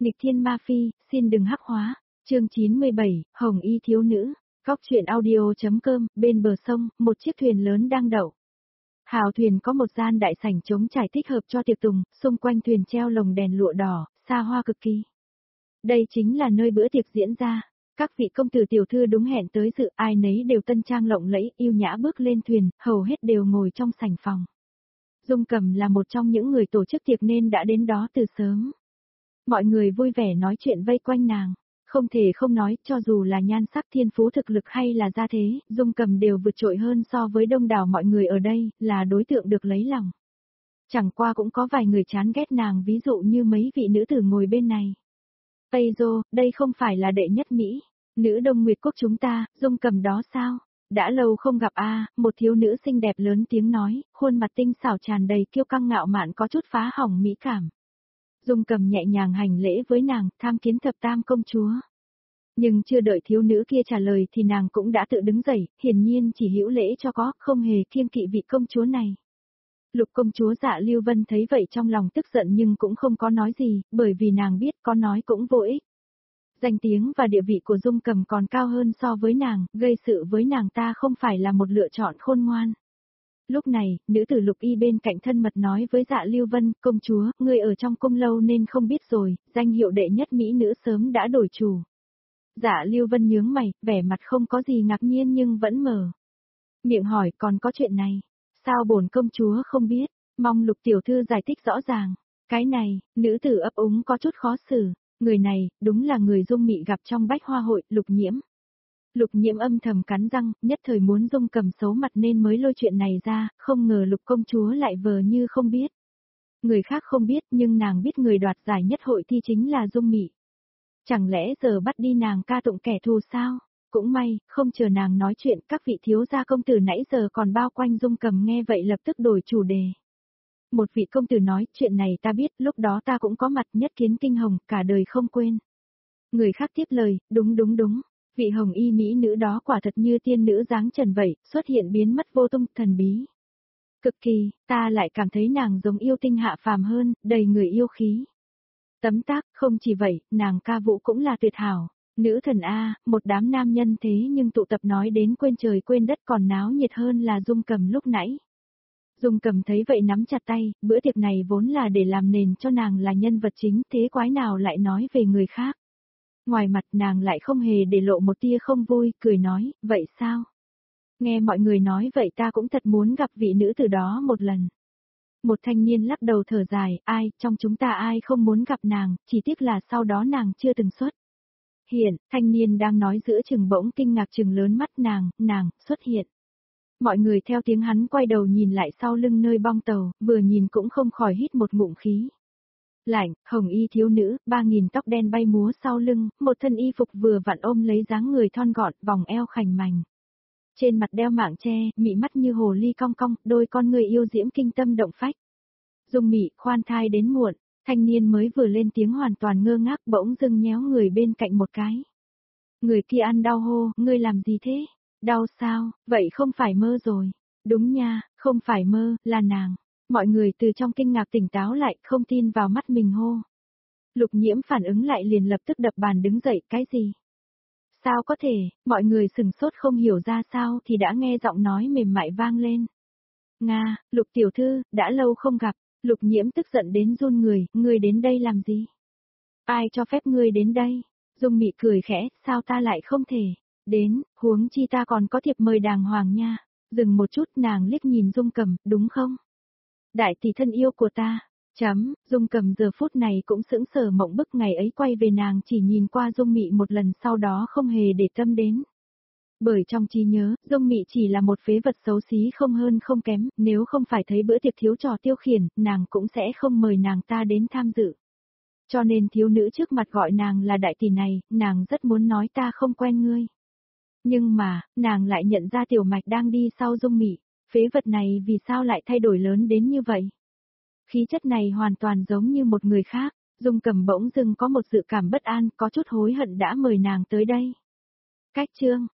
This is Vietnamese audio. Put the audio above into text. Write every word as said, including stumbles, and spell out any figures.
Nghịch thiên ma phi, xin đừng hắc hóa. Chương chín mươi bảy, Hồng y thiếu nữ. Góc truyện audio.com, bên bờ sông, một chiếc thuyền lớn đang đậu. Hào thuyền có một gian đại sảnh trống trải thích hợp cho tiệc tùng, xung quanh thuyền treo lồng đèn lụa đỏ, xa hoa cực kỳ. Đây chính là nơi bữa tiệc diễn ra. Các vị công tử tiểu thư đúng hẹn tới dự, ai nấy đều tân trang lộng lẫy, yêu nhã bước lên thuyền, hầu hết đều ngồi trong sảnh phòng. Dung Cầm là một trong những người tổ chức tiệc nên đã đến đó từ sớm. Mọi người vui vẻ nói chuyện vây quanh nàng, không thể không nói, cho dù là nhan sắc, thiên phú, thực lực hay là gia thế, Dung Cầm đều vượt trội hơn so với đông đảo mọi người ở đây, là đối tượng được lấy lòng. Chẳng qua cũng có vài người chán ghét nàng, ví dụ như mấy vị nữ tử ngồi bên này. Tây Dô, đây không phải là đệ nhất Mỹ, nữ Đông Nguyệt Quốc chúng ta, Dung Cầm đó sao? Đã lâu không gặp a, một thiếu nữ xinh đẹp lớn tiếng nói, khuôn mặt tinh xảo tràn đầy kiêu căng ngạo mạn có chút phá hỏng mỹ cảm. Dung Cầm nhẹ nhàng hành lễ với nàng, tham kiến thập tam công chúa. Nhưng chưa đợi thiếu nữ kia trả lời thì nàng cũng đã tự đứng dậy, hiển nhiên chỉ hữu lễ cho có, không hề kiêng kỵ vị công chúa này. Lục công chúa Dạ Lưu Vân thấy vậy trong lòng tức giận nhưng cũng không có nói gì, bởi vì nàng biết có nói cũng vô ích. Danh tiếng và địa vị của Dung Cầm còn cao hơn so với nàng, gây sự với nàng ta không phải là một lựa chọn khôn ngoan. Lúc này, nữ tử Lục Y bên cạnh thân mật nói với Dạ Lưu Vân, công chúa, ngươi ở trong cung lâu nên không biết rồi, danh hiệu đệ nhất mỹ nữ sớm đã đổi chủ. Dạ Lưu Vân nhướng mày, vẻ mặt không có gì ngạc nhiên nhưng vẫn mở miệng hỏi, còn có chuyện này, sao bổn công chúa không biết, mong Lục tiểu thư giải thích rõ ràng. Cái này, nữ tử ấp úng có chút khó xử, người này, đúng là người Dung Mị gặp trong bách hoa hội, Lục Nhiễm. Lục Nhiễm âm thầm cắn răng, nhất thời muốn Dung Cầm xấu mặt nên mới lôi chuyện này ra, không ngờ Lục công chúa lại vờ như không biết. Người khác không biết nhưng nàng biết người đoạt giải nhất hội thi chính là Dung Mị. Chẳng lẽ giờ bắt đi nàng ca tụng kẻ thù sao? Cũng may, không chờ nàng nói chuyện, các vị thiếu gia công tử nãy giờ còn bao quanh Dung Cầm nghe vậy lập tức đổi chủ đề. Một vị công tử nói, chuyện này ta biết, lúc đó ta cũng có mặt, nhất kiến kinh hồng, cả đời không quên. Người khác tiếp lời, đúng đúng đúng. Vị hồng y mỹ nữ đó quả thật như tiên nữ dáng trần vậy, xuất hiện biến mất vô tung, thần bí. Cực kỳ, ta lại cảm thấy nàng giống yêu tinh hạ phàm hơn, đầy người yêu khí. Tấm tác, không chỉ vậy, nàng ca vũ cũng là tuyệt hảo. Nữ thần A, một đám nam nhân thế nhưng tụ tập nói đến quên trời quên đất còn náo nhiệt hơn là Dung Cầm lúc nãy. Dung Cầm thấy vậy nắm chặt tay, bữa tiệc này vốn là để làm nền cho nàng là nhân vật chính, thế quái nào lại nói về người khác. Ngoài mặt nàng lại không hề để lộ một tia không vui, cười nói, vậy sao? Nghe mọi người nói vậy ta cũng thật muốn gặp vị nữ tử đó một lần. Một thanh niên lắc đầu thở dài, ai, trong chúng ta ai không muốn gặp nàng, chỉ tiếc là sau đó nàng chưa từng xuất hiện, thanh niên đang nói giữa chừng bỗng kinh ngạc chừng lớn mắt nàng, nàng, xuất hiện. Mọi người theo tiếng hắn quay đầu nhìn lại sau lưng nơi bong tàu, vừa nhìn cũng không khỏi hít một ngụm khí. Lạnh, hồng y thiếu nữ, ba nghìn tóc đen bay múa sau lưng, một thân y phục vừa vặn ôm lấy dáng người thon gọn, vòng eo khảnh mảnh. Trên mặt đeo mạng che, mị mắt như hồ ly cong cong, đôi con người yêu diễm kinh tâm động phách. Dung Mị, khoan thai đến muộn, thanh niên mới vừa lên tiếng hoàn toàn ngơ ngác bỗng dưng nhéo người bên cạnh một cái. Người kia ăn đau hô, ngươi làm gì thế? Đau sao, vậy không phải mơ rồi. Đúng nha, không phải mơ, là nàng. Mọi người từ trong kinh ngạc tỉnh táo lại, không tin vào mắt mình hô. Lục Nhiễm phản ứng lại liền lập tức đập bàn đứng dậy, cái gì? Sao có thể, mọi người sừng sốt không hiểu ra sao thì đã nghe giọng nói mềm mại vang lên. Nga, Lục tiểu thư, đã lâu không gặp. Lục Nhiễm tức giận đến run người, ngươi đến đây làm gì? Ai cho phép ngươi đến đây? Dung Mị cười khẽ, sao ta lại không thể? Đến, huống chi ta còn có thiệp mời đàng hoàng nha. Dừng một chút nàng liếc nhìn Dung Cầm, đúng không? Đại tỷ thân yêu của ta. Chấm, Dung Cầm giờ phút này cũng sững sờ mộng bức ngày ấy quay về nàng chỉ nhìn qua Dung Mị một lần sau đó không hề để tâm đến. Bởi trong trí nhớ, Dung Mị chỉ là một phế vật xấu xí không hơn không kém, nếu không phải thấy bữa tiệc thiếu trò tiêu khiển, nàng cũng sẽ không mời nàng ta đến tham dự. Cho nên thiếu nữ trước mặt gọi nàng là đại tỷ này, nàng rất muốn nói ta không quen ngươi. Nhưng mà, nàng lại nhận ra Tiểu Mạch đang đi sau Dung Mị, phế vật này vì sao lại thay đổi lớn đến như vậy? Khí chất này hoàn toàn giống như một người khác, Dung Cầm bỗng dưng có một dự cảm bất an, có chút hối hận đã mời nàng tới đây. Cách chương